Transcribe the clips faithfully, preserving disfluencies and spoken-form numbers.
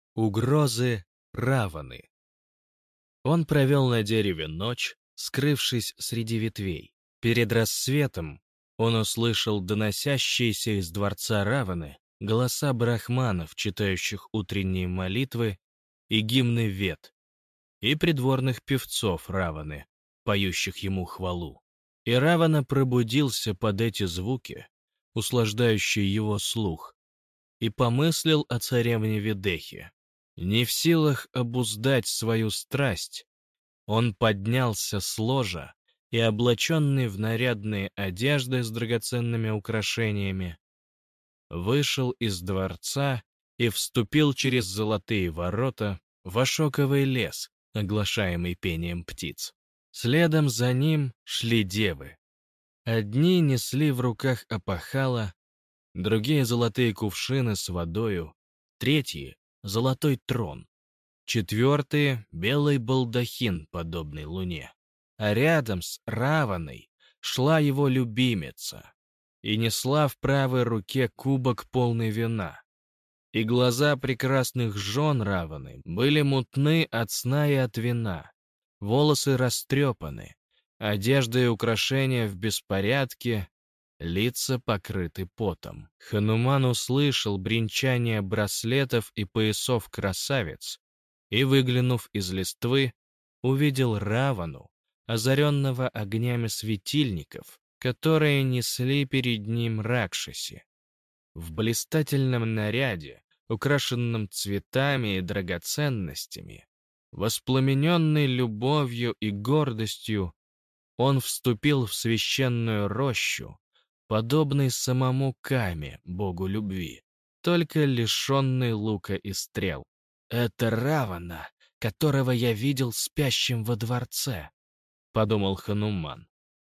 Угрозы Раваны. Он провел на дереве ночь, скрывшись среди ветвей. Перед рассветом он услышал доносящиеся из дворца Раваны голоса брахманов, читающих утренние молитвы и гимны Вед, и придворных певцов Раваны, поющих ему хвалу. И Равана пробудился под эти звуки, услаждающие его слух, и помыслил о царевне Ведехе. Не в силах обуздать свою страсть, он поднялся с ложа и, облаченный в нарядные одежды с драгоценными украшениями, вышел из дворца и вступил через золотые ворота в ошоковый лес, оглашаемый пением птиц. Следом за ним шли девы. Одни несли в руках опахала, другие — золотые кувшины с водою, третьи — золотой трон, четвертые — белый балдахин, подобный луне. А рядом с Раваной шла его любимица и несла в правой руке кубок полный вина. И глаза прекрасных жен Раваны были мутны от сна и от вина, волосы растрепаны, одежда и украшения в беспорядке, лица покрыты потом. Хануман услышал бренчание браслетов и поясов красавиц и, выглянув из листвы, увидел Равану, озаренного огнями светильников, которые несли перед ним ракшаси. В блистательном наряде, украшенном цветами и драгоценностями, воспламененный любовью и гордостью, он вступил в священную рощу, подобный самому Каме, богу любви, только лишенный лука и стрел. «Это Равана, которого я видел спящим во дворце», — подумал Хануман,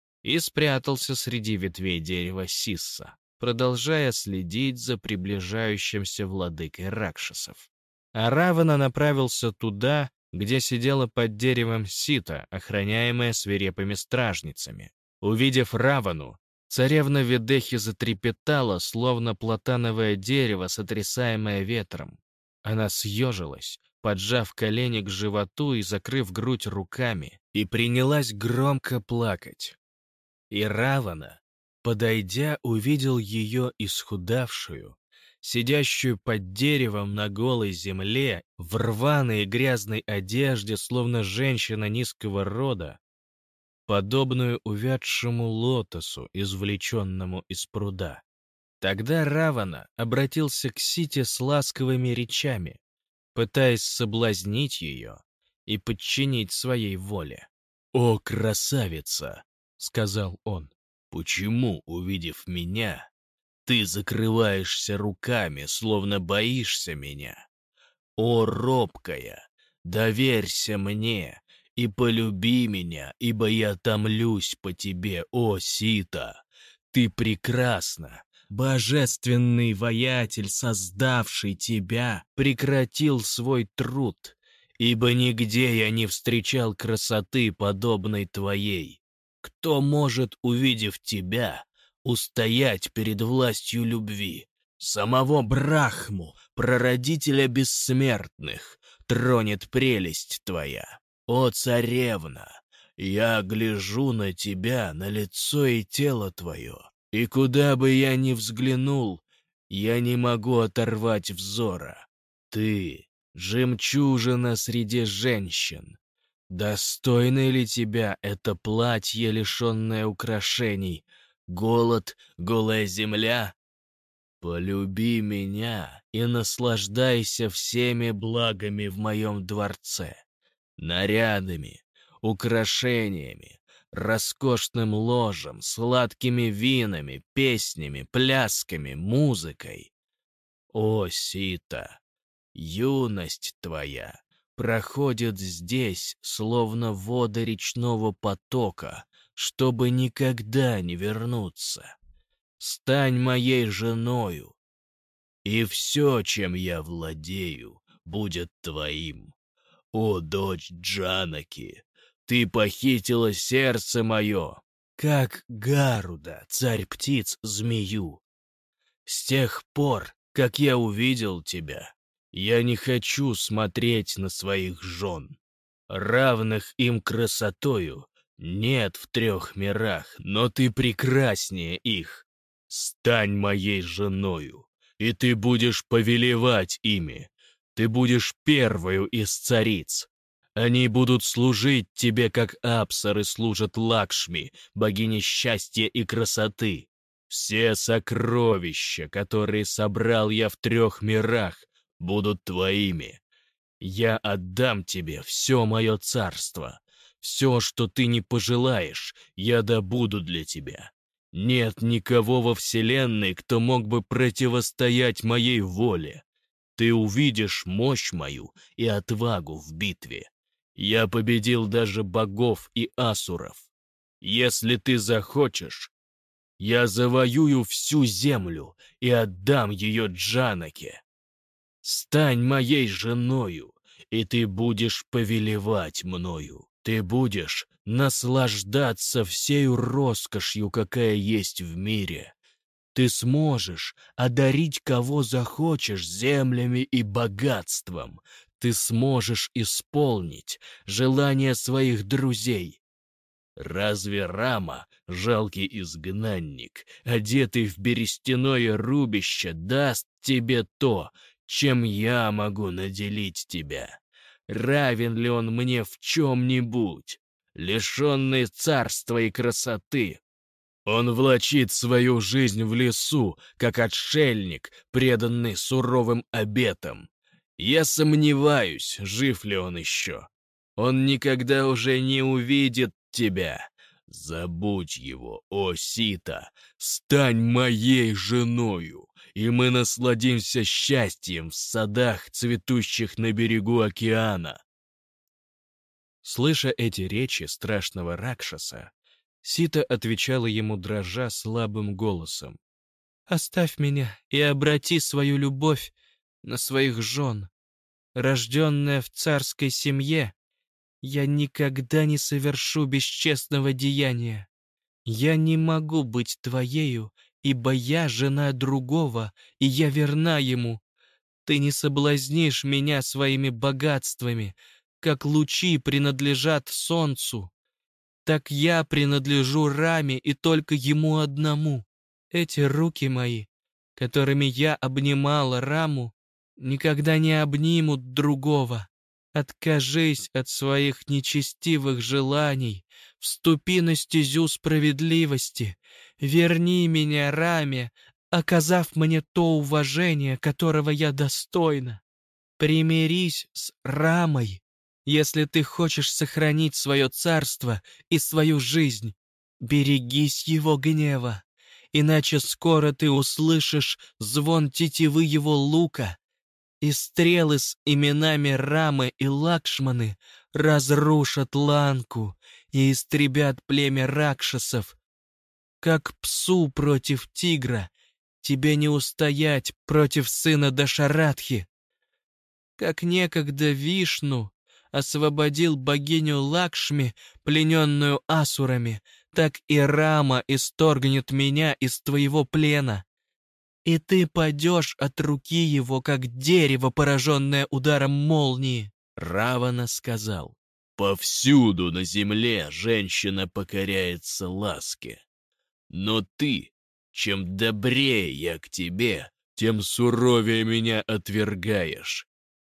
и спрятался среди ветвей дерева Сисса, продолжая следить за приближающимся владыкой ракшасов. А Равана направился туда, где сидела под деревом Сита, охраняемая свирепыми стражницами. Увидев Равану, царевна Ведехи затрепетала, словно платановое дерево, сотрясаемое ветром. Она съежилась, поджав колени к животу и закрыв грудь руками, и принялась громко плакать. И Равана, подойдя, увидел ее исхудавшую, сидящую под деревом на голой земле, в рваной и грязной одежде, словно женщина низкого рода, подобную увядшему лотосу, извлеченному из пруда. Тогда Равана обратился к Сите с ласковыми речами, пытаясь соблазнить ее и подчинить своей воле. «О, красавица!» — сказал он. «Почему, увидев меня, ты закрываешься руками, словно боишься меня? О, робкая, доверься мне и полюби меня, ибо я томлюсь по тебе, о, Сита! Ты прекрасна! Божественный воятель, создавший тебя, прекратил свой труд, ибо нигде я не встречал красоты, подобной твоей. Кто может, увидев тебя, устоять перед властью любви? Самого Брахму, прародителя бессмертных, тронет прелесть твоя. О, царевна, я гляжу на тебя, на лицо и тело твое, и куда бы я ни взглянул, я не могу оторвать взора. Ты — жемчужина среди женщин. Достойно ли тебя это платье, лишенное украшений, голод, голая земля? Полюби меня и наслаждайся всеми благами в моем дворце, нарядами, украшениями, роскошным ложем, сладкими винами, песнями, плясками, музыкой. О, Сита, юность твоя проходит здесь, словно воды речного потока, чтобы никогда не вернуться. Стань моей женою, и все, чем я владею, будет твоим. О, дочь Джанаки, ты похитила сердце мое, как Гаруда, царь птиц, змею. С тех пор, как я увидел тебя, Я не хочу смотреть на своих жен. Равных им красотою нет в трех мирах, но ты прекраснее их. Стань моей женою, и ты будешь повелевать ими. Ты будешь первою из цариц. Они будут служить тебе, как апсары служат Лакшми, богине счастья и красоты. Все сокровища, которые собрал я в трех мирах, будут твоими. Я отдам тебе все мое царство. Все, что ты не пожелаешь, я добуду для тебя. Нет никого во вселенной, кто мог бы противостоять моей воле. Ты увидишь мощь мою и отвагу в битве. Я победил даже богов и асуров. Если ты захочешь, я завоюю всю землю и отдам ее Джанаке. Стань моей женою, и ты будешь повелевать мною. Ты будешь наслаждаться всею роскошью, какая есть в мире. Ты сможешь одарить кого захочешь землями и богатством. Ты сможешь исполнить желания своих друзей. Разве Рама, жалкий изгнанник, одетый в берестяное рубище, даст тебе то, чем я могу наделить тебя? Равен ли он мне в чем-нибудь? Лишенный царства и красоты, он влачит свою жизнь в лесу, как отшельник, преданный суровым обетам. Я сомневаюсь, жив ли он еще. Он никогда уже не увидит тебя. Забудь его, о Сита, стань моей женою, и мы насладимся счастьем в садах, цветущих на берегу океана. Слыша эти речи страшного Ракшаса, Сита отвечала ему, дрожа слабым голосом. «Оставь меня и обрати свою любовь на своих жен. Рожденная в царской семье, я никогда не совершу бесчестного деяния. Я не могу быть твоею, ибо я жена другого, и я верна ему. Ты не соблазнишь меня своими богатствами, как лучи принадлежат солнцу. Так я принадлежу Раме и только ему одному. Эти руки мои, которыми я обнимала Раму, никогда не обнимут другого. Откажись от своих нечестивых желаний, вступи на стезю справедливости, верни меня Раме, оказав мне то уважение, которого я достойна. Примирись с Рамой, если ты хочешь сохранить свое царство и свою жизнь. Берегись его гнева, иначе скоро ты услышишь звон тетивы его лука, и стрелы с именами Рамы и Лакшманы разрушат Ланку и истребят племя ракшасов. Как псу против тигра, тебе не устоять против сына Дашаратхи. Как некогда Вишну освободил богиню Лакшми, плененную асурами, так и Рама исторгнет меня из твоего плена. И ты падешь от руки его, как дерево, пораженное ударом молнии. Равана сказал: «Повсюду на земле женщина покоряется ласке. Но ты, чем добрее я к тебе, тем суровее меня отвергаешь.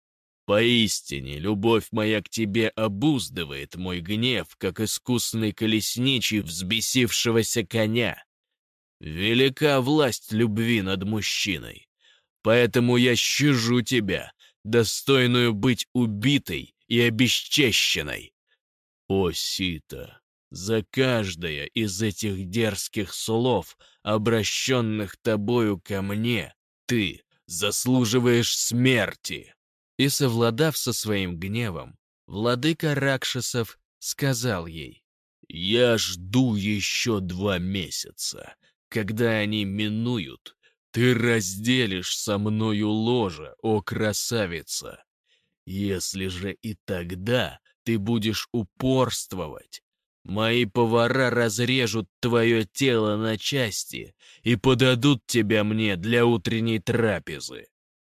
Поистине, любовь моя к тебе обуздывает мой гнев, как искусный колесничий взбесившегося коня. Велика власть любви над мужчиной, поэтому я щажу тебя, достойную быть убитой и обесчещенной. О, Сита, за каждое из этих дерзких слов, обращенных тобою ко мне, ты заслуживаешь смерти». И, совладав со своим гневом, владыка Ракшасов сказал ей: «Я жду еще два месяца. Когда они минуют, ты разделишь со мною ложе, о красавица. Если же и тогда ты будешь упорствовать, мои повара разрежут твое тело на части и подадут тебя мне для утренней трапезы».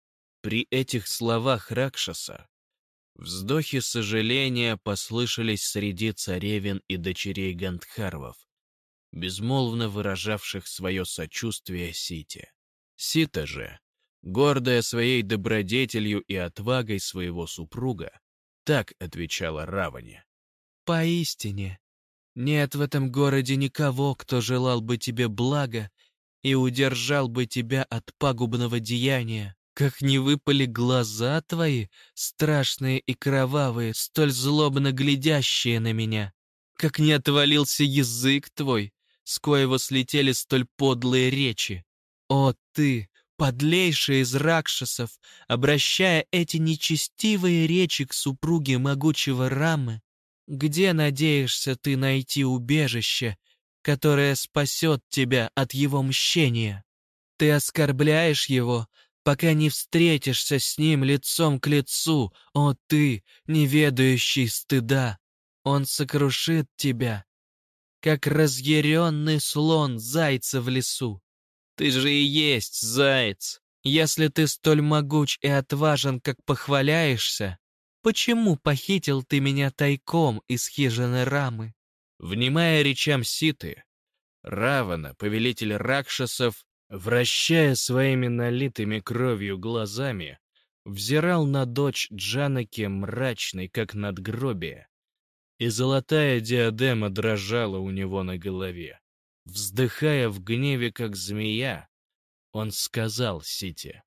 При этих словах Ракшаса вздохи сожаления послышались среди царевин и дочерей Гандхарвов, безмолвно выражавших свое сочувствие Сите. Сита же, гордая своей добродетелью и отвагой своего супруга, так отвечала Раване. «Поистине, нет в этом городе никого, кто желал бы тебе блага и удержал бы тебя от пагубного деяния. Как не выпали глаза твои, страшные и кровавые, столь злобно глядящие на меня. Как не отвалился язык твой, с коего слетели столь подлые речи. О ты, подлейший из ракшасов, обращая эти нечестивые речи к супруге могучего Рамы, где надеешься ты найти убежище, которое спасет тебя от его мщения? Ты оскорбляешь его, пока не встретишься с ним лицом к лицу, о ты, не ведающий стыда. Он сокрушит тебя, как разъяренный слон зайца в лесу. Ты же и есть заяц. Если ты столь могуч и отважен, как похваляешься, почему похитил ты меня тайком из хижины Рамы?» Внимая речам Ситы, Равана, повелитель ракшасов, вращая своими налитыми кровью глазами, взирал на дочь Джанаки мрачной, как надгробие, и золотая диадема дрожала у него на голове. Вздыхая в гневе, как змея, он сказал Сите: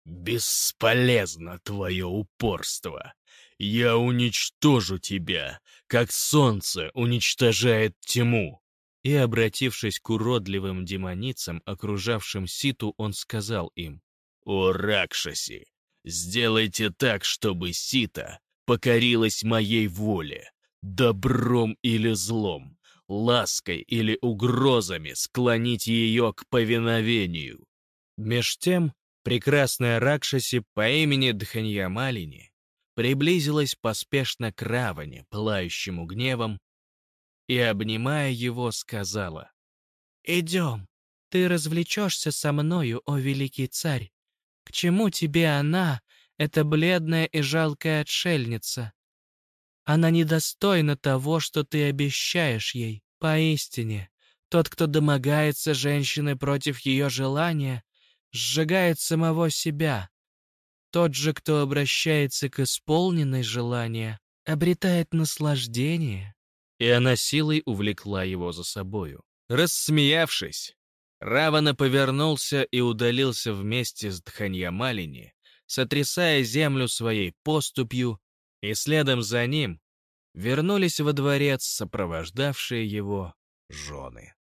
«Бесполезно твое упорство. Я уничтожу тебя, как солнце уничтожает тьму». И, обратившись к уродливым демоницам, окружавшим Ситу, он сказал им: «О Ракшаси, сделайте так, чтобы Сита покорилась моей воле, добром или злом, лаской или угрозами склоните ее к повиновению». Меж тем, прекрасная Ракшаси по имени Дханьямалини приблизилась поспешно к Раване, пылающему гневом, и, обнимая его, сказала: «Идем, ты развлечешься со мною, о великий царь. К чему тебе она, эта бледная и жалкая отшельница? Она недостойна того, что ты обещаешь ей. Поистине, тот, кто домогается женщины против ее желания, сжигает самого себя. Тот же, кто обращается к исполненной желания, обретает наслаждение». И она силой увлекла его за собою. Рассмеявшись, Равана повернулся и удалился вместе с Дханьямалини, сотрясая землю своей поступью, и следом за ним вернулись во дворец сопровождавшие его жены.